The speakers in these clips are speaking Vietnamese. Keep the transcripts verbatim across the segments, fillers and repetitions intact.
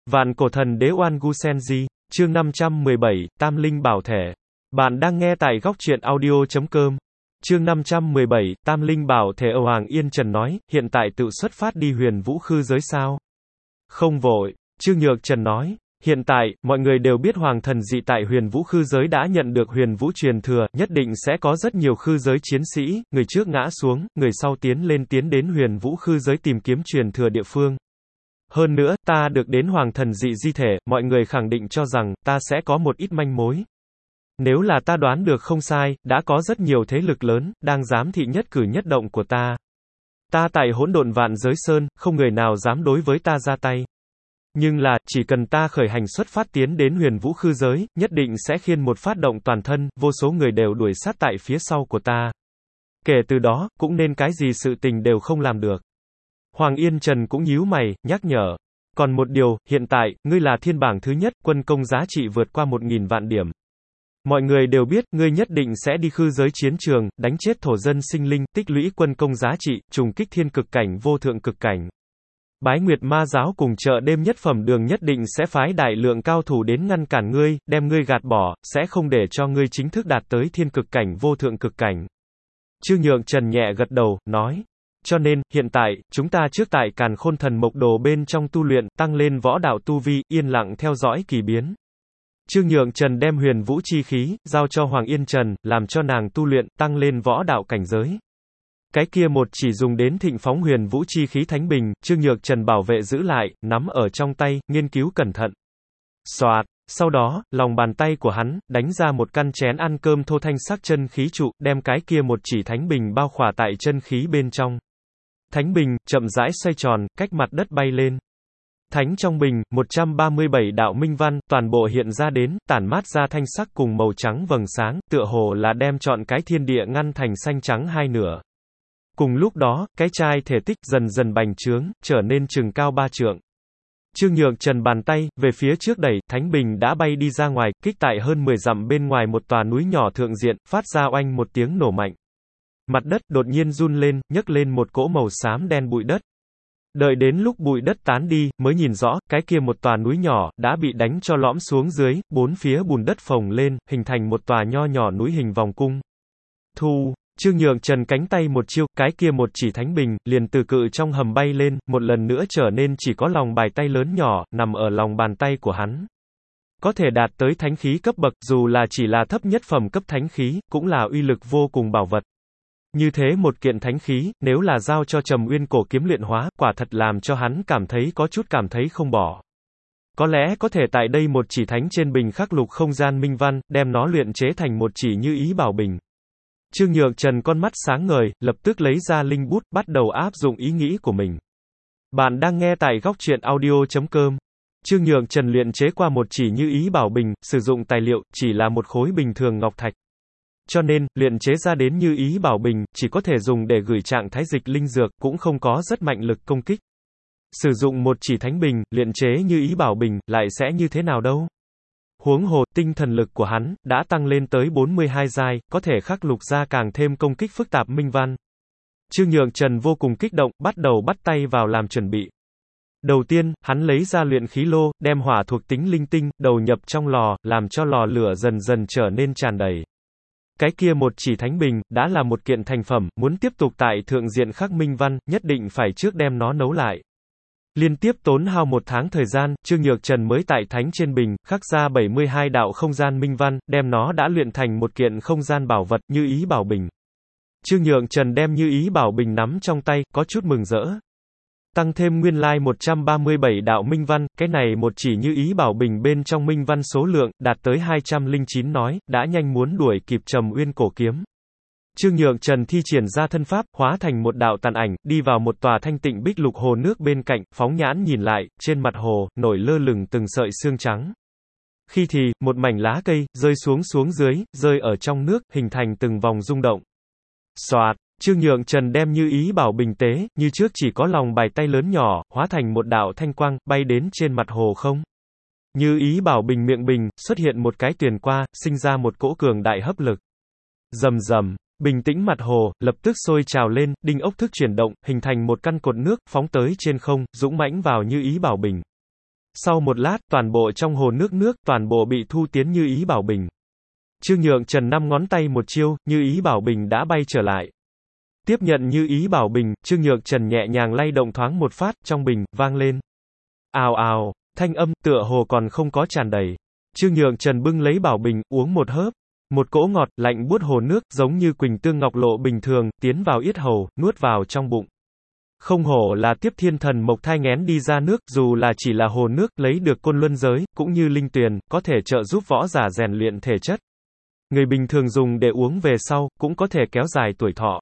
Vạn cổ thần đế Oan Gu Senji, chương năm trăm mười bảy, Tam Linh Bảo Thể. Bạn đang nghe tại góc truyện audio.com. Chương năm trăm mười bảy, Tam Linh Bảo Thể. Âu Hoàng Yên Trần nói, hiện tại tự xuất phát đi huyền vũ khư giới sao? Không vội. Trương Nhược Trần nói, hiện tại, mọi người đều biết Hoàng Thần Dị tại huyền vũ khư giới đã nhận được huyền vũ truyền thừa, nhất định sẽ có rất nhiều khư giới chiến sĩ, người trước ngã xuống, người sau tiến lên tiến đến huyền vũ khư giới tìm kiếm truyền thừa địa phương. Hơn nữa, ta được đến Hoàng Thần Dị di thể, mọi người khẳng định cho rằng, ta sẽ có một ít manh mối. Nếu là ta đoán được không sai, đã có rất nhiều thế lực lớn, đang giám thị nhất cử nhất động của ta. Ta tại hỗn độn vạn giới sơn, không người nào dám đối với ta ra tay. Nhưng là, chỉ cần ta khởi hành xuất phát tiến đến huyền vũ khư giới, nhất định sẽ khiên một phát động toàn thân, vô số người đều đuổi sát tại phía sau của ta. Kể từ đó, cũng nên cái gì sự tình đều không làm được. Hoàng Yên Trần cũng nhíu mày, nhắc nhở. Còn một điều, hiện tại, ngươi là thiên bảng thứ nhất, quân công giá trị vượt qua một nghìn vạn điểm. Mọi người đều biết, ngươi nhất định sẽ đi khư giới chiến trường, đánh chết thổ dân sinh linh, tích lũy quân công giá trị, trùng kích thiên cực cảnh vô thượng cực cảnh. Bái Nguyệt Ma giáo cùng chợ đêm nhất phẩm đường nhất định sẽ phái đại lượng cao thủ đến ngăn cản ngươi, đem ngươi gạt bỏ, sẽ không để cho ngươi chính thức đạt tới thiên cực cảnh vô thượng cực cảnh. Trương Nhượng Trần nhẹ gật đầu, nói. Cho nên, hiện tại, chúng ta trước tại Càn Khôn Thần Mộc Đồ bên trong tu luyện, tăng lên võ đạo tu vi, yên lặng theo dõi kỳ biến. Trương Nhượng Trần đem huyền vũ chi khí, giao cho Hoàng Yên Trần, làm cho nàng tu luyện, tăng lên võ đạo cảnh giới. Cái kia một chỉ dùng đến thịnh phóng huyền vũ chi khí thánh bình, Trương Nhược Trần bảo vệ giữ lại, nắm ở trong tay, nghiên cứu cẩn thận. Xoạt, sau đó, lòng bàn tay của hắn, đánh ra một căn chén ăn cơm thô thanh sắc chân khí trụ, đem cái kia một chỉ thánh bình bao khỏa tại chân khí bên trong. Thánh bình, chậm rãi xoay tròn, cách mặt đất bay lên. Thánh trong bình, một trăm ba mươi bảy đạo minh văn, toàn bộ hiện ra đến, tản mát ra thanh sắc cùng màu trắng vầng sáng, tựa hồ là đem trọn cái thiên địa ngăn thành xanh trắng hai nửa. Cùng lúc đó, cái chai thể tích dần dần bành trướng, trở nên chừng cao ba trượng. Trương Nhược Trần bàn tay, về phía trước đẩy, thánh bình đã bay đi ra ngoài, kích tại hơn mười dặm bên ngoài một tòa núi nhỏ thượng diện, phát ra oanh một tiếng nổ mạnh. Mặt đất đột nhiên run lên, nhấc lên một cỗ màu xám đen bụi đất. Đợi đến lúc bụi đất tán đi, mới nhìn rõ, cái kia một tòa núi nhỏ, đã bị đánh cho lõm xuống dưới, bốn phía bùn đất phồng lên, hình thành một tòa nho nhỏ núi hình vòng cung. Thu, Trương Nhượng Trần cánh tay một chiêu, cái kia một chỉ thánh bình, liền từ cự trong hầm bay lên, một lần nữa trở nên chỉ có lòng bài tay lớn nhỏ, nằm ở lòng bàn tay của hắn. Có thể đạt tới thánh khí cấp bậc, dù là chỉ là thấp nhất phẩm cấp thánh khí, cũng là uy lực vô cùng bảo vật. Như thế một kiện thánh khí, nếu là giao cho Trầm Uyên cổ kiếm luyện hóa, quả thật làm cho hắn cảm thấy có chút cảm thấy không bỏ. Có lẽ có thể tại đây một chỉ thánh trên bình khắc lục không gian minh văn, đem nó luyện chế thành một chỉ như ý bảo bình. Trương Nhược Trần con mắt sáng ngời, lập tức lấy ra linh bút, bắt đầu áp dụng ý nghĩ của mình. Bạn đang nghe tại góc truyện audio.com. Trương Nhược Trần luyện chế qua một chỉ như ý bảo bình, sử dụng tài liệu, chỉ là một khối bình thường ngọc thạch. Cho nên, luyện chế ra đến như ý bảo bình, chỉ có thể dùng để gửi trạng thái dịch linh dược, cũng không có rất mạnh lực công kích. Sử dụng một chỉ thánh bình, luyện chế như ý bảo bình, lại sẽ như thế nào đâu? Huống hồ, tinh thần lực của hắn, đã tăng lên tới bốn mươi hai giai, có thể khắc lục ra càng thêm công kích phức tạp minh văn. Trương Nhượng Trần vô cùng kích động, bắt đầu bắt tay vào làm chuẩn bị. Đầu tiên, hắn lấy ra luyện khí lô, đem hỏa thuộc tính linh tinh, đầu nhập trong lò, làm cho lò lửa dần dần trở nên tràn đầy. Cái kia một chỉ thánh bình, đã là một kiện thành phẩm, muốn tiếp tục tại thượng diện khắc minh văn, nhất định phải trước đem nó nấu lại. Liên tiếp tốn hao một tháng thời gian, Trương Nhược Trần mới tại thánh trên bình, khắc ra bảy mươi hai đạo không gian minh văn, đem nó đã luyện thành một kiện không gian bảo vật, như ý bảo bình. Trương Nhược Trần đem như ý bảo bình nắm trong tay, có chút mừng rỡ. Tăng thêm nguyên lai một trăm ba mươi bảy đạo minh văn, cái này một chỉ như ý bảo bình bên trong minh văn số lượng, đạt tới hai trăm lẻ chín nói, đã nhanh muốn đuổi kịp Trầm Uyên cổ kiếm. Trương Nhượng Trần thi triển ra thân pháp, hóa thành một đạo tàn ảnh, đi vào một tòa thanh tịnh bích lục hồ nước bên cạnh, phóng nhãn nhìn lại, trên mặt hồ, nổi lơ lửng từng sợi sương trắng. Khi thì, một mảnh lá cây, rơi xuống xuống dưới, rơi ở trong nước, hình thành từng vòng rung động. Xoạt, Trương Nhượng Trần đem như ý bảo bình tế, như trước chỉ có lòng bài tay lớn nhỏ, hóa thành một đạo thanh quang, bay đến trên mặt hồ không. Như ý bảo bình miệng bình, xuất hiện một cái tuyền qua, sinh ra một cỗ cường đại hấp lực. Rầm rầm. Bình tĩnh mặt hồ, lập tức sôi trào lên, đinh ốc thức chuyển động, hình thành một căn cột nước, phóng tới trên không, dũng mãnh vào như ý bảo bình. Sau một lát, toàn bộ trong hồ nước nước, toàn bộ bị thu tiến Như Ý Bảo Bình. Trương Nhượng Trần năm ngón tay một chiêu, Như Ý Bảo Bình đã bay trở lại. Tiếp nhận Như Ý Bảo Bình, Trương Nhượng Trần nhẹ nhàng lay động thoáng một phát, trong bình, vang lên. Ào ào, thanh âm, tựa hồ còn không có tràn đầy. Trương Nhượng Trần bưng lấy Bảo Bình, uống một hớp. Một cỗ ngọt, lạnh buốt hồ nước, giống như quỳnh tương ngọc lộ bình thường, tiến vào yết hầu, nuốt vào trong bụng. Không hổ là Tiếp Thiên Thần Mộc thai nghén đi ra nước, dù là chỉ là hồ nước, lấy được côn luân giới, cũng như linh tuyền, có thể trợ giúp võ giả rèn luyện thể chất. Người bình thường dùng để uống về sau, cũng có thể kéo dài tuổi thọ.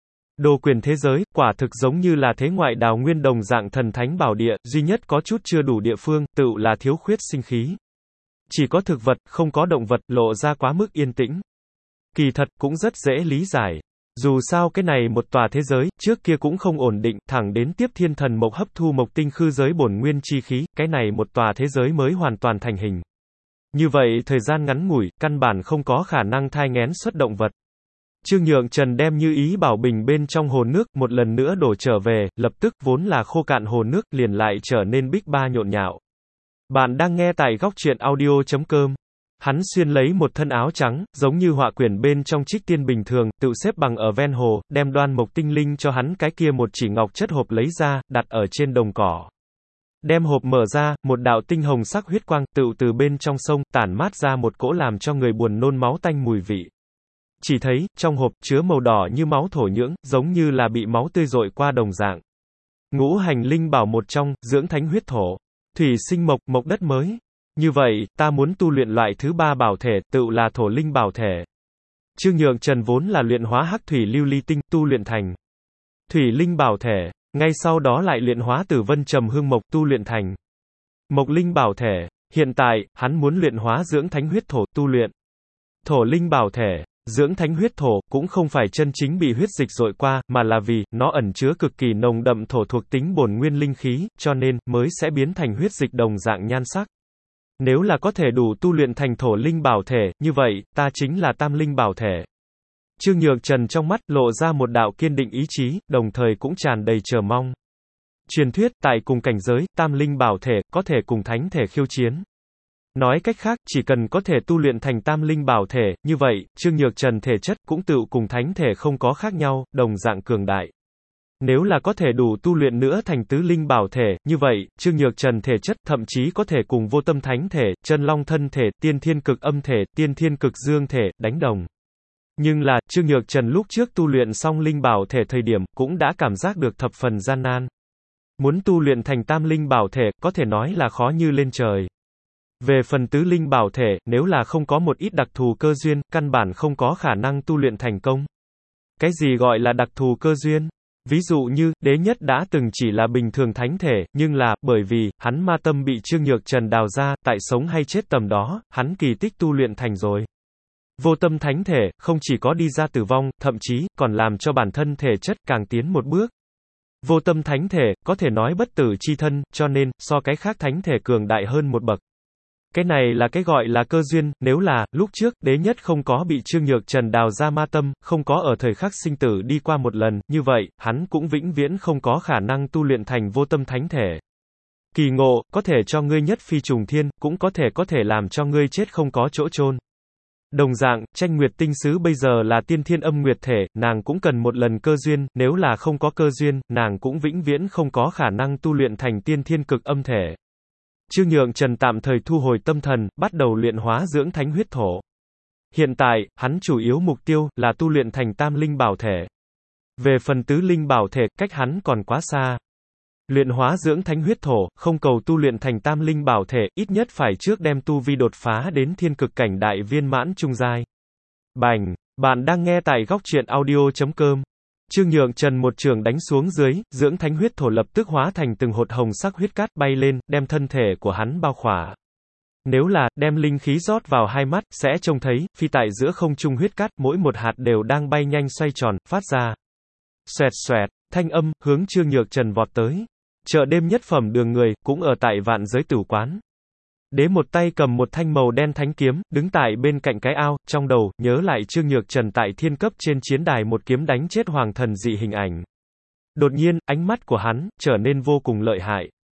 Đồ quyền thế giới, quả thực giống như là thế ngoại đào nguyên đồng dạng thần thánh bảo địa, duy nhất có chút chưa đủ địa phương, tự là thiếu khuyết sinh khí. Chỉ có thực vật, không có động vật, lộ ra quá mức yên tĩnh. Kỳ thật, cũng rất dễ lý giải. Dù sao cái này một tòa thế giới, trước kia cũng không ổn định, thẳng đến Tiếp Thiên Thần Mộc hấp thu mộc tinh khư giới bổn nguyên chi khí, cái này một tòa thế giới mới hoàn toàn thành hình. Như vậy, thời gian ngắn ngủi, căn bản không có khả năng thai nghén xuất động vật. Trương Nhượng Trần đem Như Ý Bảo Bình bên trong hồ nước, một lần nữa đổ trở về, lập tức, vốn là khô cạn hồ nước, liền lại trở nên bích ba nhộn nhạo. Bạn đang nghe tại góc truyện audio chấm com. Hắn xuyên lấy một thân áo trắng, giống như họa quyển bên trong trích tiên bình thường, tự xếp bằng ở ven hồ, đem đoan mộc tinh linh cho hắn cái kia một chỉ ngọc chất hộp lấy ra, đặt ở trên đồng cỏ. Đem hộp mở ra, một đạo tinh hồng sắc huyết quang, tự từ bên trong sông, tản mát ra một cỗ làm cho người buồn nôn máu tanh mùi vị. Chỉ thấy, trong hộp, chứa màu đỏ như máu thổ nhưỡng, giống như là bị máu tươi dội qua đồng dạng. Ngũ hành linh bảo một trong, dưỡng thánh huyết thổ. Thủy sinh mộc, mộc đất mới. Như vậy, ta muốn tu luyện loại thứ ba bảo thể, tự là thổ linh bảo thể. Trương Nhượng Trần vốn là luyện hóa hắc thủy lưu ly tinh, tu luyện thành thủy linh bảo thể, ngay sau đó lại luyện hóa tử vân trầm hương mộc, tu luyện thành mộc linh bảo thể. Hiện tại, hắn muốn luyện hóa dưỡng thánh huyết thổ, tu luyện thổ linh bảo thể. Dưỡng thánh huyết thổ, cũng không phải chân chính bị huyết dịch dội qua, mà là vì, nó ẩn chứa cực kỳ nồng đậm thổ thuộc tính bổn nguyên linh khí, cho nên, mới sẽ biến thành huyết dịch đồng dạng nhan sắc. Nếu là có thể đủ tu luyện thành thổ linh bảo thể, như vậy, ta chính là tam linh bảo thể. Trương Nhượng Trần trong mắt, lộ ra một đạo kiên định ý chí, đồng thời cũng tràn đầy chờ mong. Truyền thuyết, tại cùng cảnh giới, tam linh bảo thể, có thể cùng thánh thể khiêu chiến. Nói cách khác, chỉ cần có thể tu luyện thành tam linh bảo thể, như vậy, Trương Nhượng Trần thể chất, cũng tự cùng thánh thể không có khác nhau, đồng dạng cường đại. Nếu là có thể đủ tu luyện nữa thành tứ linh bảo thể, như vậy, Trương Nhượng Trần thể chất, thậm chí có thể cùng vô tâm thánh thể, chân long thân thể, tiên thiên cực âm thể, tiên thiên cực dương thể, đánh đồng. Nhưng là, Trương Nhượng Trần lúc trước tu luyện xong linh bảo thể thời điểm, cũng đã cảm giác được thập phần gian nan. Muốn tu luyện thành tam linh bảo thể, có thể nói là khó như lên trời. Về phần tứ linh bảo thể, nếu là không có một ít đặc thù cơ duyên, căn bản không có khả năng tu luyện thành công. Cái gì gọi là đặc thù cơ duyên? Ví dụ như, Đế Nhất đã từng chỉ là bình thường thánh thể, nhưng là, bởi vì, hắn ma tâm bị Trương Nhượng Trần đào ra, tại sống hay chết tầm đó, hắn kỳ tích tu luyện thành rồi. Vô tâm thánh thể, không chỉ có đi ra tử vong, thậm chí, còn làm cho bản thân thể chất càng tiến một bước. Vô tâm thánh thể, có thể nói bất tử chi thân, cho nên, so cái khác thánh thể cường đại hơn một bậc. Cái này là cái gọi là cơ duyên, nếu là, lúc trước, Đế Nhất không có bị Trương Nhượng Trần đào ra ma tâm, không có ở thời khắc sinh tử đi qua một lần, như vậy, hắn cũng vĩnh viễn không có khả năng tu luyện thành vô tâm thánh thể. Kỳ ngộ, có thể cho ngươi nhất phi trùng thiên, cũng có thể có thể làm cho ngươi chết không có chỗ chôn. Đồng dạng, Tranh Nguyệt tinh sứ bây giờ là tiên thiên âm nguyệt thể, nàng cũng cần một lần cơ duyên, nếu là không có cơ duyên, nàng cũng vĩnh viễn không có khả năng tu luyện thành tiên thiên cực âm thể. Trương Nhượng Trần tạm thời thu hồi tâm thần, bắt đầu luyện hóa dưỡng thánh huyết thổ. Hiện tại, hắn chủ yếu mục tiêu, là tu luyện thành tam linh bảo thể. Về phần tứ linh bảo thể, cách hắn còn quá xa. Luyện hóa dưỡng thánh huyết thổ, không cầu tu luyện thành tam linh bảo thể, ít nhất phải trước đem tu vi đột phá đến thiên cực cảnh đại viên mãn trung giai. Bành! Bạn đang nghe tại góc truyện audio chấm com. Trương Nhượng Trần một trường đánh xuống dưới, dưỡng thánh huyết thổ lập tức hóa thành từng hột hồng sắc huyết cát bay lên, đem thân thể của hắn bao khỏa. Nếu là, đem linh khí rót vào hai mắt, sẽ trông thấy, phi tại giữa không trung huyết cát, mỗi một hạt đều đang bay nhanh xoay tròn, phát ra. Xoẹt xoẹt, thanh âm, hướng Trương Nhượng Trần vọt tới. Chợ đêm nhất phẩm đường người, cũng ở tại vạn giới tử quán. Đế một tay cầm một thanh màu đen thánh kiếm, đứng tại bên cạnh cái ao, trong đầu, nhớ lại Trương Nhượng Trần tại thiên cấp trên chiến đài một kiếm đánh chết hoàng thần dị hình ảnh. Đột nhiên, ánh mắt của hắn, trở nên vô cùng lợi hại.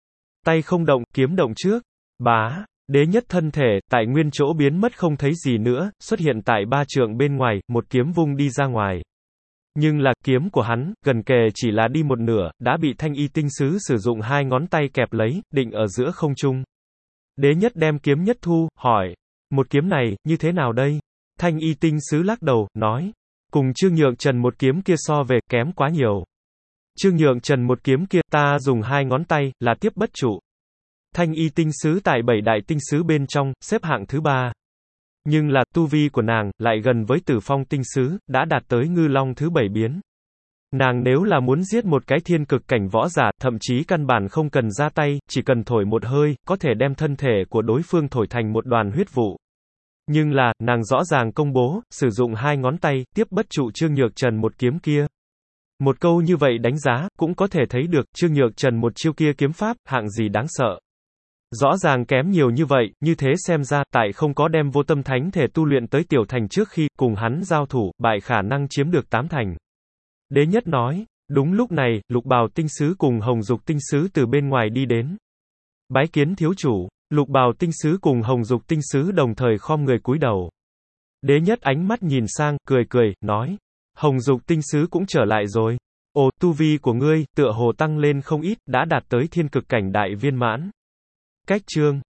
Tay không động, kiếm động trước. Bá. Đế nhất thân thể, tại nguyên chỗ biến mất không thấy gì nữa, xuất hiện tại ba trượng bên ngoài, một kiếm vung đi ra ngoài. Nhưng là, kiếm của hắn, gần kề chỉ là đi một nửa, đã bị thanh y tinh sứ sử dụng hai ngón tay kẹp lấy, định ở giữa không trung. Đế nhất đem kiếm nhất thu, hỏi. Một kiếm này, như thế nào đây? Thanh y tinh sứ lắc đầu, nói. Cùng Trương Nhượng Trần một kiếm kia so về, kém quá nhiều. Trương Nhượng Trần một kiếm kia, ta dùng hai ngón tay, là tiếp bất trụ. Thanh y tinh sứ tại bảy đại tinh sứ bên trong, xếp hạng thứ ba. Nhưng là, tu vi của nàng, lại gần với Tử Phong tinh sứ, đã đạt tới ngư long thứ bảy biến. Nàng nếu là muốn giết một cái thiên cực cảnh võ giả, thậm chí căn bản không cần ra tay, chỉ cần thổi một hơi, có thể đem thân thể của đối phương thổi thành một đoàn huyết vụ. Nhưng là, nàng rõ ràng công bố, sử dụng hai ngón tay, tiếp bất trụ Trương Nhược Trần một kiếm kia. Một câu như vậy đánh giá, cũng có thể thấy được, Trương Nhược Trần một chiêu kia kiếm pháp, hạng gì đáng sợ. Rõ ràng kém nhiều như vậy, như thế xem ra, tại không có đem vô tâm thánh thể tu luyện tới tiểu thành trước khi, cùng hắn giao thủ, bại khả năng chiếm được tám thành. Đế nhất nói, đúng lúc này, Lục Bào tinh sứ cùng Hồng Dục tinh sứ từ bên ngoài đi đến. Bái kiến thiếu chủ, Lục Bào tinh sứ cùng Hồng Dục tinh sứ đồng thời khom người cúi đầu. Đế nhất ánh mắt nhìn sang, cười cười, nói, Hồng Dục tinh sứ cũng trở lại rồi. Ồ, tu vi của ngươi, tựa hồ tăng lên không ít, đã đạt tới thiên cực cảnh đại viên mãn. Cách chương